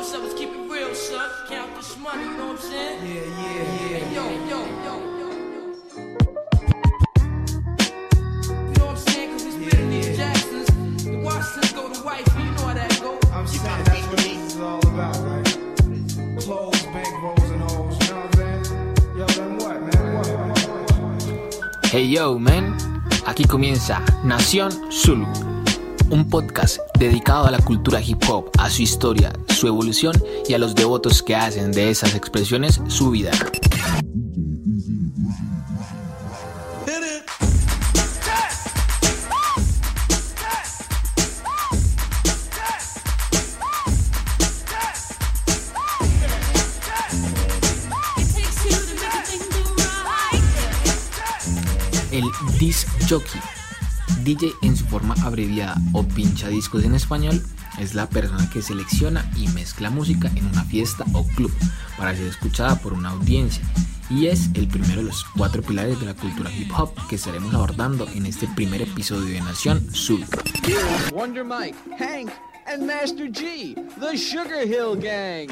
what's up, let's keep it real, son. Count this money, you know what I'm saying? Yeah. Hey, yo. You know what I'm saying? Cause it's better these Jacksons. The Washingtons go to wife, you know how that go. I'm saying that's what this is all about, right? Clothes, bankrolls, and hoes, you know what I'm saying? Yo, then what, man? Hey yo, man. Aquí comienza Nación Zulu, un podcast dedicado a la cultura hip hop, a su historia, su evolución y a los devotos que hacen de esas expresiones su vida. El disc jockey, DJ en su forma abreviada o pinchadiscos en español, es la persona que selecciona y mezcla música en una fiesta o club para ser escuchada por una audiencia, y es el primero de los 4 pilares de la cultura hip hop que estaremos abordando en este primer episodio de Nación Zulu. Wonder Mike, Hank, and Master G, the Sugar Hill Gang.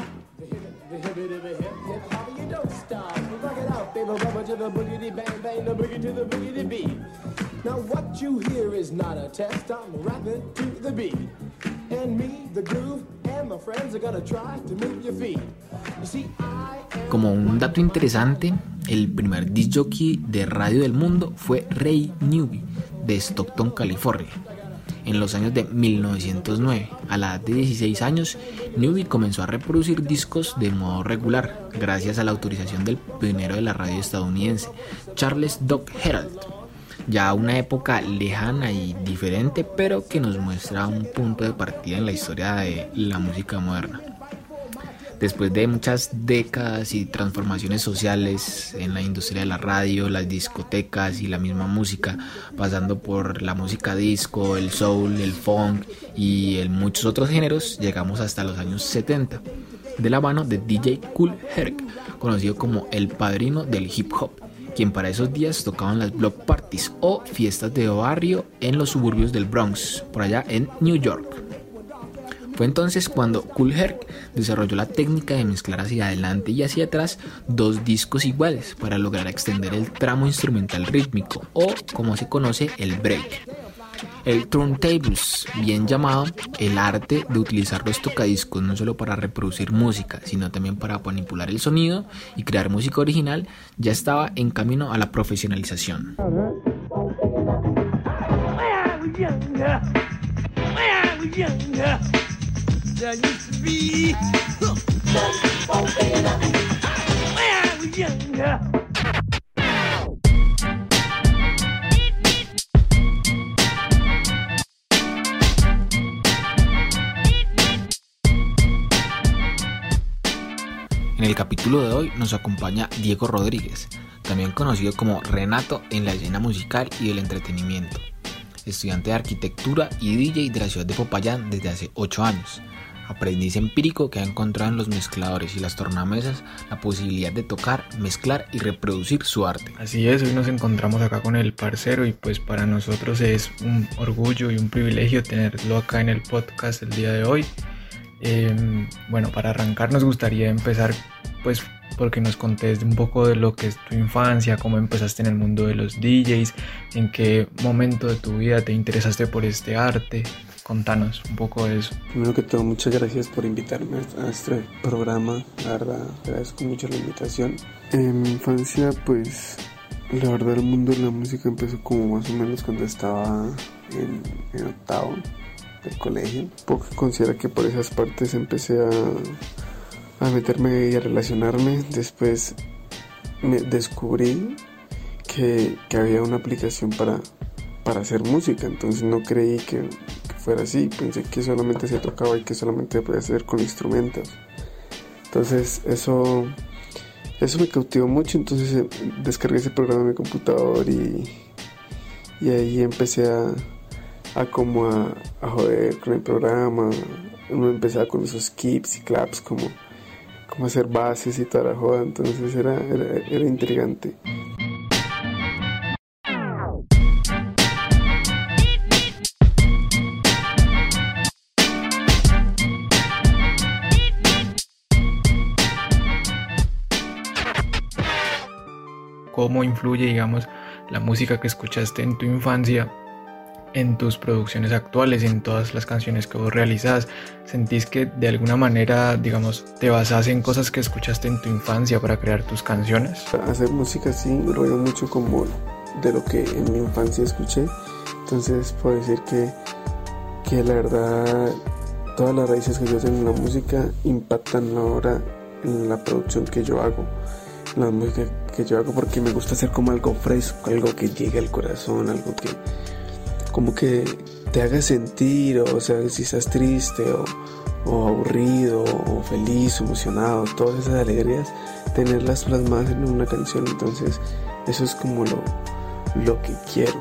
Now what you hear is not a test, I'm rapping to the beat. And me, the groove, and my friends are gonna try to move your feet. You see, Como un dato interesante, el primer disc jockey de radio del mundo fue Ray Newby, de Stockton, California. En los años de 1909, a la edad de 16 años, Newby comenzó a reproducir discos de modo regular, gracias a la autorización del pionero de la radio estadounidense, Charles Doc Herald. Ya una época lejana y diferente, pero que nos muestra un punto de partida en la historia de la música moderna. Después de muchas décadas y transformaciones sociales en la industria de la radio, las discotecas y la misma música, pasando por la música disco, el soul, el funk y muchos otros géneros, llegamos hasta los años 70, de la mano de DJ Kool Herc, conocido como el padrino del hip hop, quien para esos días tocaba en las block parties o fiestas de barrio en los suburbios del Bronx, por allá en New York. Fue entonces cuando Kool Herc desarrolló la técnica de mezclar hacia adelante y hacia atrás 2 discos iguales para lograr extender el tramo instrumental rítmico, o como se conoce, el break. El turntables, bien llamado, el arte de utilizar los tocadiscos no solo para reproducir música, sino también para manipular el sonido y crear música original, ya estaba en camino a la profesionalización. En el capítulo de hoy nos acompaña Diego Rodríguez, también conocido como Renato en la escena musical y del entretenimiento, estudiante de arquitectura y DJ de la ciudad de Popayán desde hace 8 años, aprendiz empírico que ha encontrado en los mezcladores y las tornamesas la posibilidad de tocar, mezclar y reproducir su arte. Así es, hoy nos encontramos acá con el parcero y pues para nosotros es un orgullo y un privilegio tenerlo acá en el podcast el día de hoy. Bueno, para arrancar nos gustaría empezar pues porque nos contés un poco de lo que es tu infancia, cómo empezaste en el mundo de los DJs, en qué momento de tu vida te interesaste por este arte. Contanos un poco de eso. Primero que todo, muchas gracias por invitarme a este programa, la verdad agradezco mucho la invitación. En mi infancia pues la verdad el mundo de la música empezó como más o menos cuando estaba en octavo del colegio, porque considero que por esas partes empecé a meterme y a relacionarme. Después me descubrí que había una aplicación para hacer música, entonces no creí que fuera así, pensé que solamente se tocaba y que solamente se podía hacer con instrumentos. Entonces eso me cautivó mucho, entonces descargué ese programa en mi computador y ahí empecé a joder con el programa. Uno empezaba con esos skips y claps como hacer bases y toda la joda, entonces era intrigante. cómo influye, digamos, la música que escuchaste en tu infancia en tus producciones actuales, en todas las canciones que vos realizás. ¿Sentís que de alguna manera, digamos, te basás en cosas que escuchaste en tu infancia para crear tus canciones? Hacer música sí, ruego mucho como de lo que en mi infancia escuché. Entonces puedo decir que la verdad todas las raíces que yo tengo en la música impactan ahora en la producción que yo hago, la música que yo hago, porque me gusta hacer como algo fresco, algo que llegue al corazón, algo que como que te haga sentir, o sea, si estás triste o aburrido o feliz, emocionado, todas esas alegrías, tenerlas plasmadas en una canción. Entonces eso es como lo que quiero.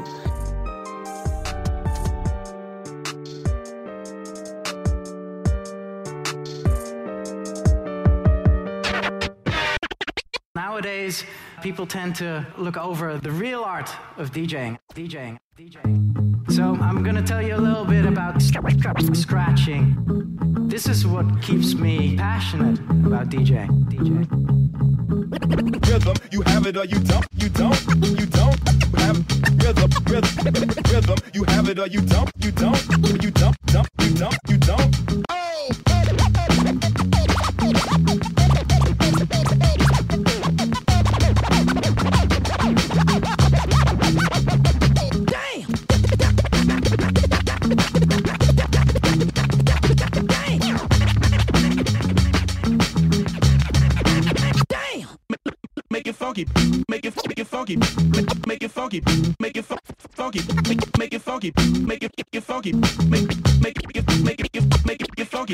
Nowadays, people tend to look over the real art of DJing. So I'm gonna tell you a little bit about scratching. This is what keeps me passionate about DJing. Rhythm, you have it or you don't, you don't have rhythm, you have it or you don't, you don't. Make it funky, make it funky, make it funky, make it funky, make it funky, make it funky, make it funky.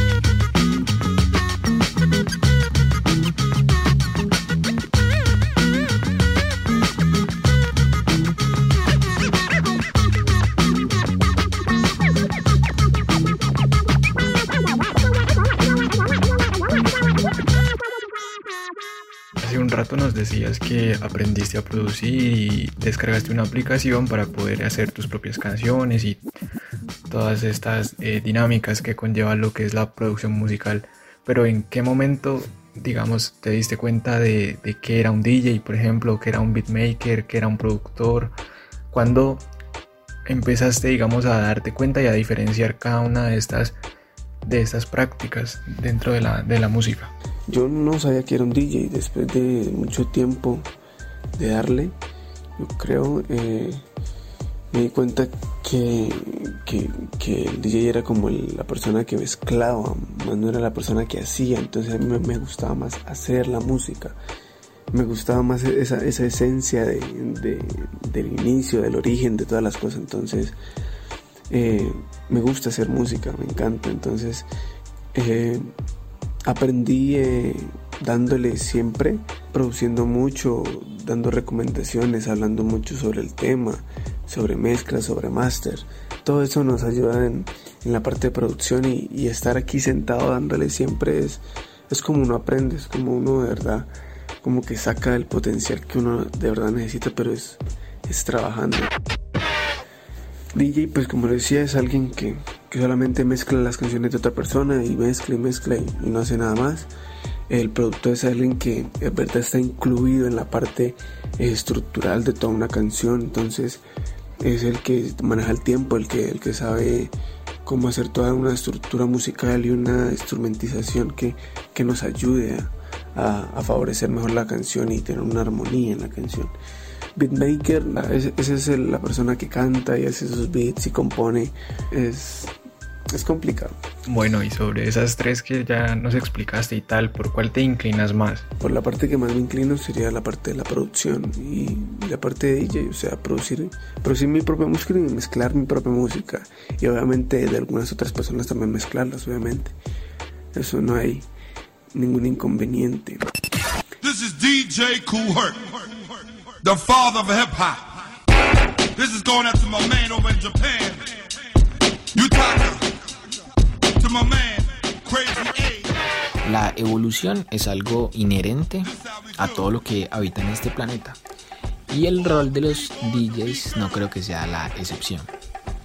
Hace un rato nos decías que aprendiste a producir y descargaste una aplicación para poder hacer tus propias canciones y todas estas dinámicas que conlleva lo que es la producción musical. Pero ¿en qué momento, digamos, te diste cuenta de que era un DJ, por ejemplo, que era un beatmaker, que era un productor? ¿Cuándo empezaste, digamos, a darte cuenta y a diferenciar cada una de estas prácticas dentro de la música? Yo no sabía que era un DJ. Después de mucho tiempo de darle, yo creo, me di cuenta que el DJ era como la persona que mezclaba, más no era la persona que hacía. Entonces a mí me gustaba más hacer la música, me gustaba más esa esencia del inicio, del origen de todas las cosas. Entonces me gusta hacer música, me encanta. Entonces aprendí dándole siempre, produciendo mucho, dando recomendaciones, hablando mucho sobre el tema, sobre mezcla, sobre máster. Todo eso nos ayuda en la parte de producción y estar aquí sentado dándole siempre es como uno aprende, es como uno de verdad, como que saca el potencial que uno de verdad necesita, pero es trabajando. DJ, pues como decía, es alguien que solamente mezcla las canciones de otra persona y mezcla y no hace nada más. El productor es alguien que en verdad está incluido en la parte estructural de toda una canción. Entonces es el que maneja el tiempo, el que sabe cómo hacer toda una estructura musical y una instrumentización que nos ayude a favorecer mejor la canción y tener una armonía en la canción. Beatmaker, esa es la persona que canta y hace sus beats y compone. Es complicado. Bueno, y sobre esas tres que ya nos explicaste y tal, ¿por cuál te inclinas más? Por la parte que más me inclino sería la parte de la producción y la parte de DJ, o sea, producir mi propia música y mezclar mi propia música. Y obviamente de algunas otras personas también mezclarlas, obviamente. Eso no hay ningún inconveniente. This is DJ Kool Herc, the father of hip hop. This is going out to my man over in Japan. Yutaka. To my man, Crazy A. La evolución es algo inherente a todo lo que habita en este planeta y el rol de los DJs no creo que sea la excepción.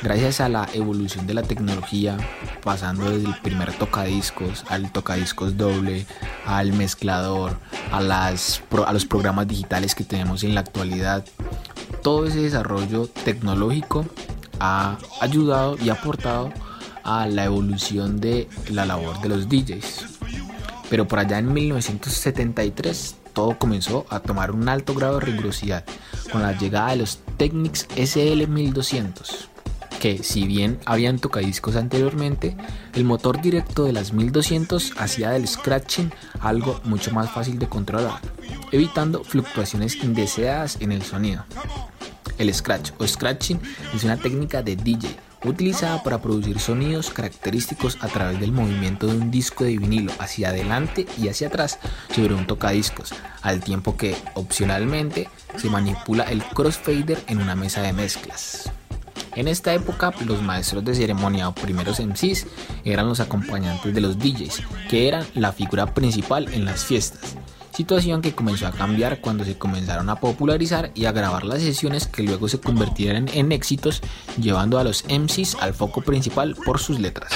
Gracias a la evolución de la tecnología, pasando desde el primer tocadiscos al tocadiscos doble, al mezclador, a los programas digitales que tenemos en la actualidad, todo ese desarrollo tecnológico ha ayudado y aportado a la evolución de la labor de los DJs. Pero por allá en 1973 todo comenzó a tomar un alto grado de rigurosidad con la llegada de los Technics SL1200, que si bien habían tocadiscos anteriormente, el motor directo de las 1200 hacía del scratching algo mucho más fácil de controlar, evitando fluctuaciones indeseadas en el sonido. El scratch o scratching es una técnica de DJ utilizada para producir sonidos característicos a través del movimiento de un disco de vinilo hacia adelante y hacia atrás sobre un tocadiscos, al tiempo que opcionalmente se manipula el crossfader en una mesa de mezclas. En esta época, los maestros de ceremonia o primeros MCs eran los acompañantes de los DJs, que eran la figura principal en las fiestas. Situación que comenzó a cambiar cuando se comenzaron a popularizar y a grabar las sesiones que luego se convertirían en éxitos, llevando a los MCs al foco principal por sus letras.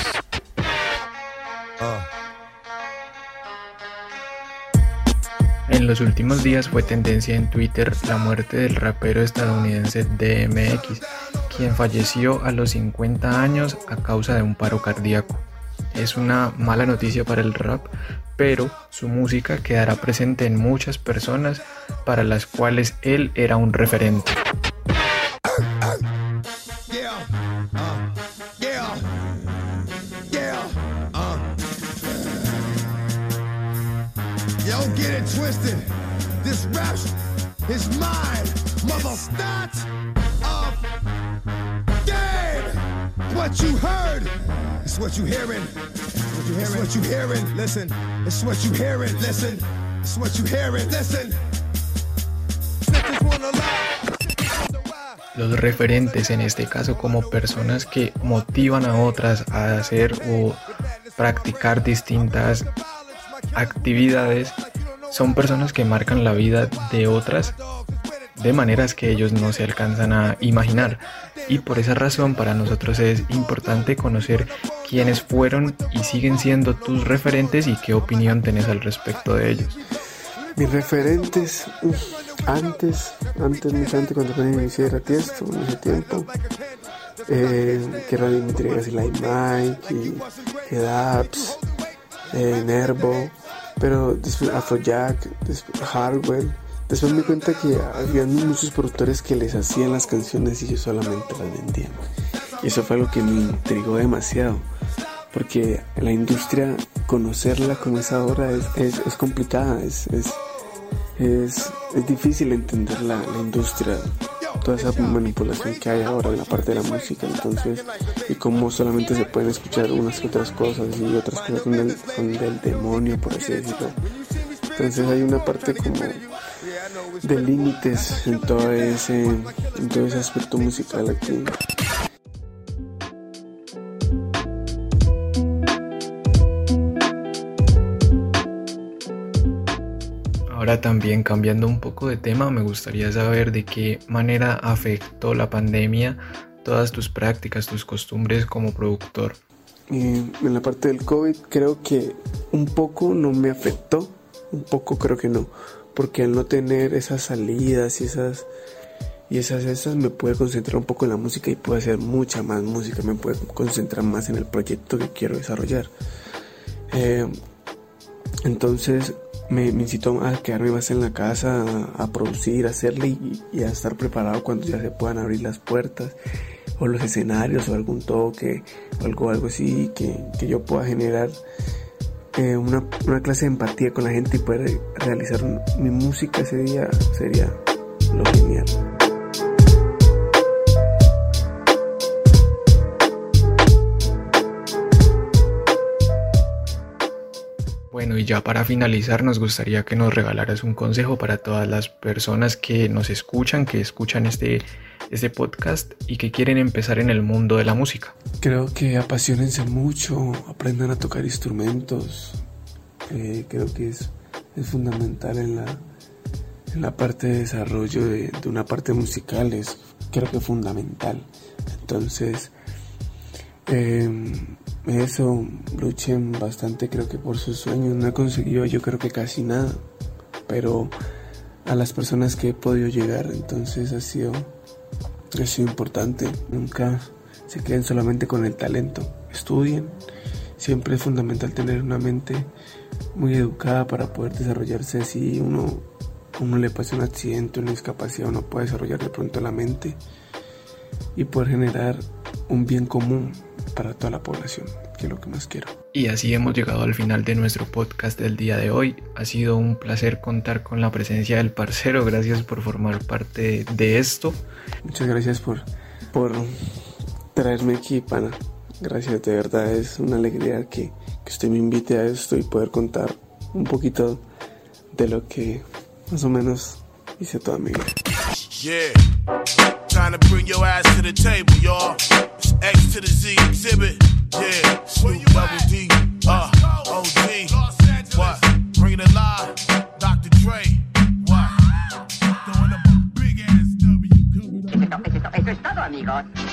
En los últimos días fue tendencia en Twitter la muerte del rapero estadounidense DMX, quien falleció a los 50 años a causa de un paro cardíaco. Es una mala noticia para el rap, pero su música quedará presente en muchas personas para las cuales él era un referente. Don't get it twisted. This rap is mine, mother. Start of game. What you heard is what you hearing. It's what you hearing. Listen. It's what you hearing. Listen. It's what you hearing. Listen. Los referentes en este caso como personas que motivan a otras a hacer o practicar distintas actividades son personas que marcan la vida de otras de maneras que ellos no se alcanzan a imaginar, y por esa razón para nosotros es importante conocer quiénes fueron y siguen siendo tus referentes y qué opinión tenés al respecto de ellos. Mis referentes, antes cuando apenas inicié era Tiesto en ese tiempo, que era Dimitri Vegas y Like Mike y Daps, Nervo, pero después Afrojack, después Hardwell. Después me di cuenta que había muchos productores que les hacían las canciones y yo solamente las vendía, y eso fue algo que me intrigó demasiado, porque la industria, conocerla como es ahora es complicada, es difícil entender la industria, toda esa manipulación que hay ahora en la parte de la música, entonces, y cómo solamente se pueden escuchar unas que otras cosas y otras cosas son del demonio, por así decirlo. Entonces hay una parte como de límites en todo ese aspecto musical aquí. Ahora también, cambiando un poco de tema, me gustaría saber de qué manera afectó la pandemia todas tus prácticas, tus costumbres como productor. En la parte del COVID creo que un poco no me afectó, un poco creo que no, porque al no tener esas salidas y esas me pude concentrar un poco en la música y puedo hacer mucha más música, me puedo concentrar más en el proyecto que quiero desarrollar. Entonces me incitó a quedarme más en la casa, a producir, a hacerle y a estar preparado cuando ya se puedan abrir las puertas o los escenarios o algún toque o algo así que yo pueda generar una clase de empatía con la gente y poder realizar mi música ese día sería lo genial. Bueno, y ya para finalizar nos gustaría que nos regalaras un consejo para todas las personas que nos escuchan, que escuchan este podcast y que quieren empezar en el mundo de la música. Creo que apasionense mucho, aprendan a tocar instrumentos. Creo que es fundamental en la parte de desarrollo de una parte musical, creo que es fundamental. Entonces Eso, luchen bastante, creo que por sus sueños. No he conseguido, yo creo que casi nada, pero a las personas que he podido llegar, entonces ha sido importante. Nunca se queden solamente con el talento, estudien. Siempre es fundamental tener una mente muy educada para poder desarrollarse. Si uno le pasa un accidente, una discapacidad, uno puede desarrollar de pronto la mente y poder generar un bien común para toda la población, que es lo que más quiero. Y así hemos llegado al final de nuestro podcast del día de hoy. Ha sido un placer contar con la presencia del parcero. Gracias por formar parte de esto. Muchas gracias por traerme aquí, pana. Gracias, de verdad es una alegría que usted me invite a esto y poder contar un poquito de lo que más o menos hice toda mi vida. Yeah, time to bring your ass to the table, y'all. It's X to the Z exhibit. Yeah, Snoop Double D, OG. What? Bring it alive, Dr. Dre. What? Throwing up a big ass W. Eso es todo, amigos.